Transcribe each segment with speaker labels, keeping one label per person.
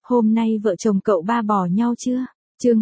Speaker 1: Hôm nay vợ chồng cậu ba bỏ nhau chưa? Chương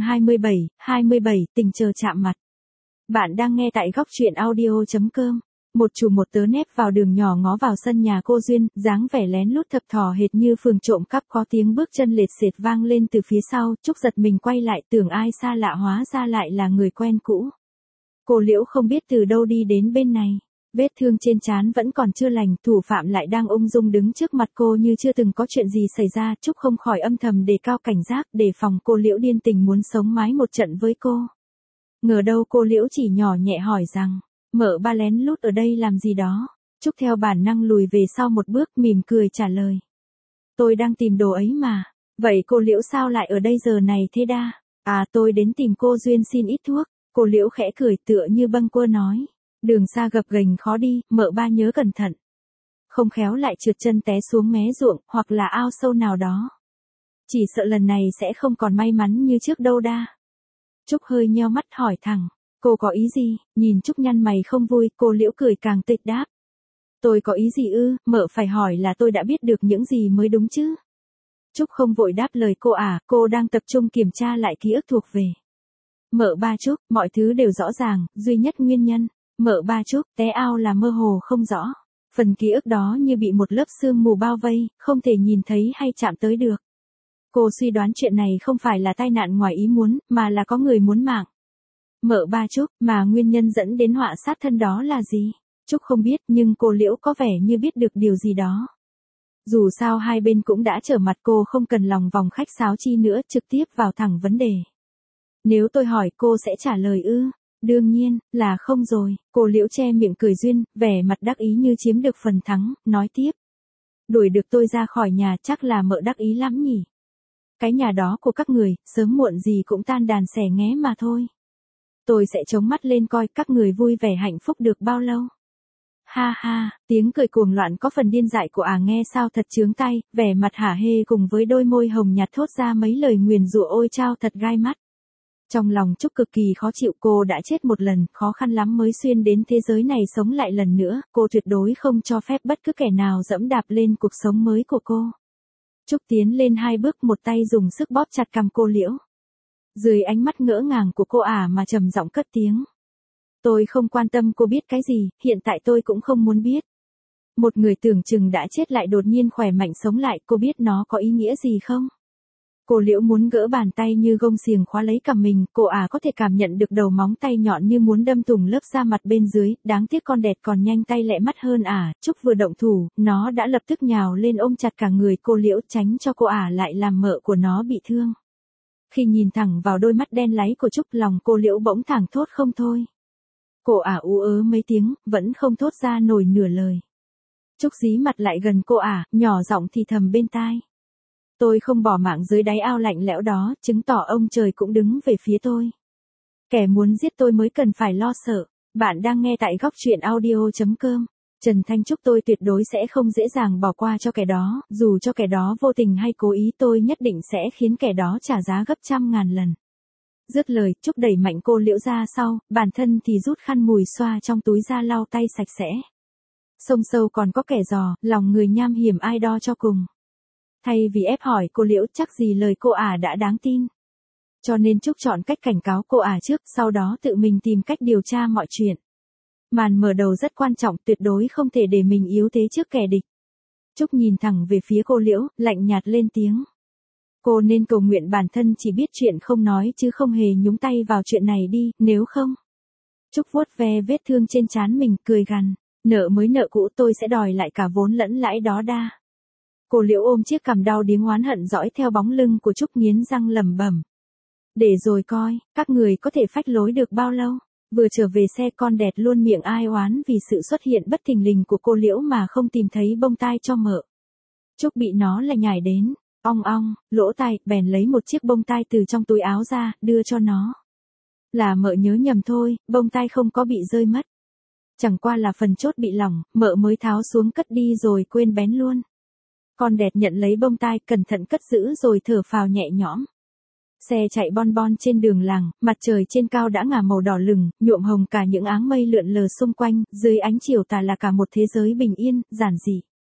Speaker 1: 27, tình chờ chạm mặt. Bạn đang nghe tại góc truyện audio.com. Một chủ một tớ nép vào đường nhỏ ngó vào sân nhà cô Duyên, dáng vẻ lén lút thập thò hệt như phường trộm cắp, có tiếng bước chân lệt xệt vang lên từ phía sau. Trúc giật mình quay lại, tưởng ai xa lạ hóa ra lại là người quen cũ. Cô Liễu không biết từ đâu đi đến bên này. Vết thương trên trán vẫn còn chưa lành, thủ phạm lại đang ung dung đứng trước mặt cô như chưa từng có chuyện gì xảy ra. Trúc không khỏi âm thầm đề cao cảnh giác, đề phòng cô Liễu điên tình muốn sống mái một trận với cô. Ngờ đâu cô Liễu chỉ nhỏ nhẹ hỏi rằng, mợ ba lén lút ở đây làm gì đó. Trúc theo bản năng lùi về sau một bước, mỉm cười trả lời. Tôi đang tìm đồ ấy mà. Vậy cô Liễu sao lại ở đây giờ này thế đa? À, tôi đến tìm cô Duyên xin ít thuốc. Cô Liễu khẽ cười tựa như bâng quơ nói. Đường xa gập ghềnh khó đi, mợ ba nhớ cẩn thận. Không khéo lại trượt chân té xuống mé ruộng, hoặc là ao sâu nào đó. Chỉ sợ lần này sẽ không còn may mắn như trước đâu đa. Trúc hơi nheo mắt hỏi thẳng, cô có ý gì? Nhìn Trúc nhăn mày không vui, cô Liễu cười càng tịch đáp. Tôi có ý gì ư? Mợ phải hỏi là tôi đã biết được những gì mới đúng chứ. Trúc không vội đáp lời cô à, cô đang tập trung kiểm tra lại ký ức thuộc về. Mợ ba Trúc, mọi thứ đều rõ ràng, duy nhất nguyên nhân. Mợ ba Trúc, té ao là mơ hồ không rõ. Phần ký ức đó như bị một lớp sương mù bao vây, không thể nhìn thấy hay chạm tới được. Cô suy đoán chuyện này không phải là tai nạn ngoài ý muốn, mà là có người muốn mạng. Mợ ba Trúc, mà nguyên nhân dẫn đến họa sát thân đó là gì? Trúc không biết, nhưng cô Liễu có vẻ như biết được điều gì đó. Dù sao hai bên cũng đã trở mặt, cô không cần lòng vòng khách sáo chi nữa, trực tiếp vào thẳng vấn đề. Nếu tôi hỏi cô sẽ trả lời ư? Đương nhiên, là không rồi. Cô Liễu che miệng cười duyên, vẻ mặt đắc ý như chiếm được phần thắng, nói tiếp. Đuổi được tôi ra khỏi nhà chắc là mợ đắc ý lắm nhỉ. Cái nhà đó của các người, sớm muộn gì cũng tan đàn xẻ nghé mà thôi. Tôi sẽ chống mắt lên coi các người vui vẻ hạnh phúc được bao lâu. Ha ha, tiếng cười cuồng loạn có phần điên dại của nghe sao thật chướng tai, vẻ mặt hả hê cùng với đôi môi hồng nhạt thốt ra mấy lời nguyền rủa ôi chao thật gai mắt. Trong lòng Trúc cực kỳ khó chịu, cô đã chết một lần, khó khăn lắm mới xuyên đến thế giới này sống lại lần nữa, cô tuyệt đối không cho phép bất cứ kẻ nào dẫm đạp lên cuộc sống mới của cô. Trúc tiến lên hai bước, một tay dùng sức bóp chặt cằm cô Liễu. Dưới ánh mắt ngỡ ngàng của cô mà trầm giọng cất tiếng. Tôi không quan tâm cô biết cái gì, hiện tại tôi cũng không muốn biết. Một người tưởng chừng đã chết lại đột nhiên khỏe mạnh sống lại, cô biết nó có ý nghĩa gì không? Cô Liễu muốn gỡ bàn tay như gông xiềng khóa lấy cằm mình, cô có thể cảm nhận được đầu móng tay nhọn như muốn đâm thủng lớp da mặt bên dưới, đáng tiếc con đẹt còn nhanh tay lẹ mắt hơn Trúc vừa động thủ, nó đã lập tức nhào lên ôm chặt cả người cô Liễu tránh cho cô lại làm mợ của nó bị thương. Khi nhìn thẳng vào đôi mắt đen láy của Trúc, lòng cô Liễu bỗng thảng thốt không thôi. Cô ú ớ mấy tiếng, vẫn không thốt ra nổi nửa lời. Trúc dí mặt lại gần cô nhỏ giọng thì thầm bên tai. Tôi không bỏ mạng dưới đáy ao lạnh lẽo đó, chứng tỏ ông trời cũng đứng về phía tôi. Kẻ muốn giết tôi mới cần phải lo sợ. Bạn đang nghe tại góc truyện audio.com. Trần Thanh Trúc, tôi tuyệt đối sẽ không dễ dàng bỏ qua cho kẻ đó, dù cho kẻ đó vô tình hay cố ý, tôi nhất định sẽ khiến kẻ đó trả giá gấp trăm ngàn lần. Dứt lời, Trúc đẩy mạnh cô Liễu ra sau, bản thân thì rút khăn mùi xoa trong túi ra lau tay sạch sẽ. Sông sâu còn có kẻ giò, lòng người nham hiểm ai đo cho cùng. Thay vì ép hỏi cô Liễu, chắc gì lời cô đã đáng tin. Cho nên Trúc chọn cách cảnh cáo cô trước, sau đó tự mình tìm cách điều tra mọi chuyện. Màn mở đầu rất quan trọng, tuyệt đối không thể để mình yếu thế trước kẻ địch. Trúc nhìn thẳng về phía cô Liễu, lạnh nhạt lên tiếng. Cô nên cầu nguyện bản thân chỉ biết chuyện không nói chứ không hề nhúng tay vào chuyện này đi, nếu không. Trúc vuốt ve vết thương trên trán mình, cười gằn. Nợ mới nợ cũ, tôi sẽ đòi lại cả vốn lẫn lãi đó đa. Cô Liễu ôm chiếc cằm đau điếng oán hận dõi theo bóng lưng của Trúc, nghiến răng lẩm bẩm. Để rồi coi, các người có thể phách lối được bao lâu. Vừa trở về xe, con đẹt luôn miệng ai oán vì sự xuất hiện bất thình lình của cô Liễu mà không tìm thấy bông tai cho mợ. Trúc bị nó lại nhảy đến, ong ong, lỗ tai, bèn lấy một chiếc bông tai từ trong túi áo ra, đưa cho nó. Là mợ nhớ nhầm thôi, bông tai không có bị rơi mất. Chẳng qua là phần chốt bị lỏng, mợ mới tháo xuống cất đi rồi quên bén luôn. Con đẹt nhận lấy bông tai, cẩn thận cất giữ rồi thở phào nhẹ nhõm. Xe chạy bon bon trên đường làng, mặt trời trên cao đã ngả màu đỏ lừng, nhuộm hồng cả những áng mây lượn lờ xung quanh, dưới ánh chiều tà là cả một thế giới bình yên, giản dị.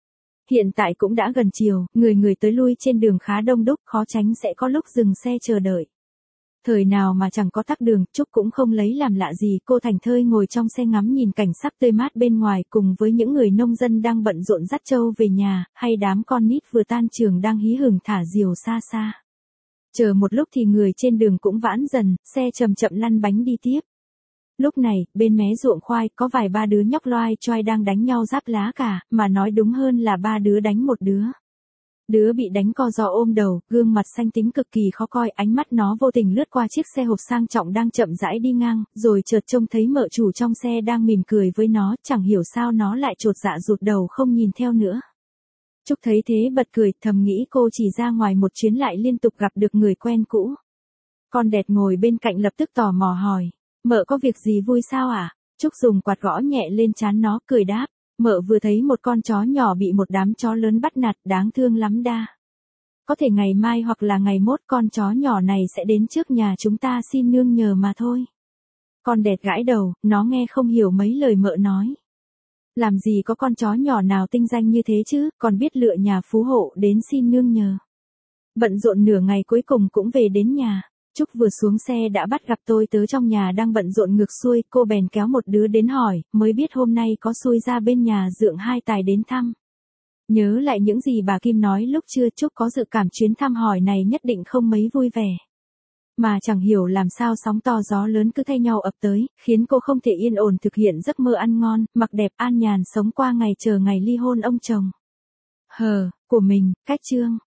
Speaker 1: Hiện tại cũng đã gần chiều, người người tới lui trên đường khá đông đúc, khó tránh sẽ có lúc dừng xe chờ đợi. Thời nào mà chẳng có tắc đường, Trúc cũng không lấy làm lạ gì, cô thảnh thơi ngồi trong xe ngắm nhìn cảnh sắc tươi mát bên ngoài cùng với những người nông dân đang bận rộn dắt trâu về nhà, hay đám con nít vừa tan trường đang hí hửng thả diều xa xa. Chờ một lúc thì người trên đường cũng vãn dần, xe chậm chậm lăn bánh đi tiếp. Lúc này, bên mé ruộng khoai có vài ba đứa nhóc loai choai đang đánh nhau giáp lá cả, mà nói đúng hơn là ba đứa đánh một đứa. Đứa bị đánh co ro ôm đầu, gương mặt xanh tím cực kỳ khó coi, ánh mắt nó vô tình lướt qua chiếc xe hộp sang trọng đang chậm rãi đi ngang, rồi chợt trông thấy mợ chủ trong xe đang mỉm cười với nó, chẳng hiểu sao nó lại chột dạ rụt đầu không nhìn theo nữa. Trúc thấy thế bật cười, thầm nghĩ cô chỉ ra ngoài một chuyến lại liên tục gặp được người quen cũ. Con đẹt ngồi bên cạnh lập tức tò mò hỏi, mợ có việc gì vui sao à? Trúc dùng quạt gõ nhẹ lên trán nó, cười đáp, mợ vừa thấy một con chó nhỏ bị một đám chó lớn bắt nạt, đáng thương lắm đa. Có thể ngày mai hoặc là ngày mốt con chó nhỏ này sẽ đến trước nhà chúng ta xin nương nhờ mà thôi. Con đẹt gãi đầu, nó nghe không hiểu mấy lời mợ nói. Làm gì có con chó nhỏ nào tinh danh như thế chứ, còn biết lựa nhà phú hộ đến xin nương nhờ. Bận rộn nửa ngày cuối cùng cũng về đến nhà. Trúc vừa xuống xe đã bắt gặp tôi tớ trong nhà đang bận rộn ngược xuôi, cô bèn kéo một đứa đến hỏi, mới biết hôm nay có xui ra bên nhà dượng hai tài đến thăm. Nhớ lại những gì bà Kim nói lúc trưa, Trúc có dự cảm chuyến thăm hỏi này nhất định không mấy vui vẻ. Mà chẳng hiểu làm sao sóng to gió lớn cứ thay nhau ập tới, khiến cô không thể yên ổn thực hiện giấc mơ ăn ngon, mặc đẹp an nhàn sống qua ngày chờ ngày ly hôn ông chồng. Của mình, cách chương.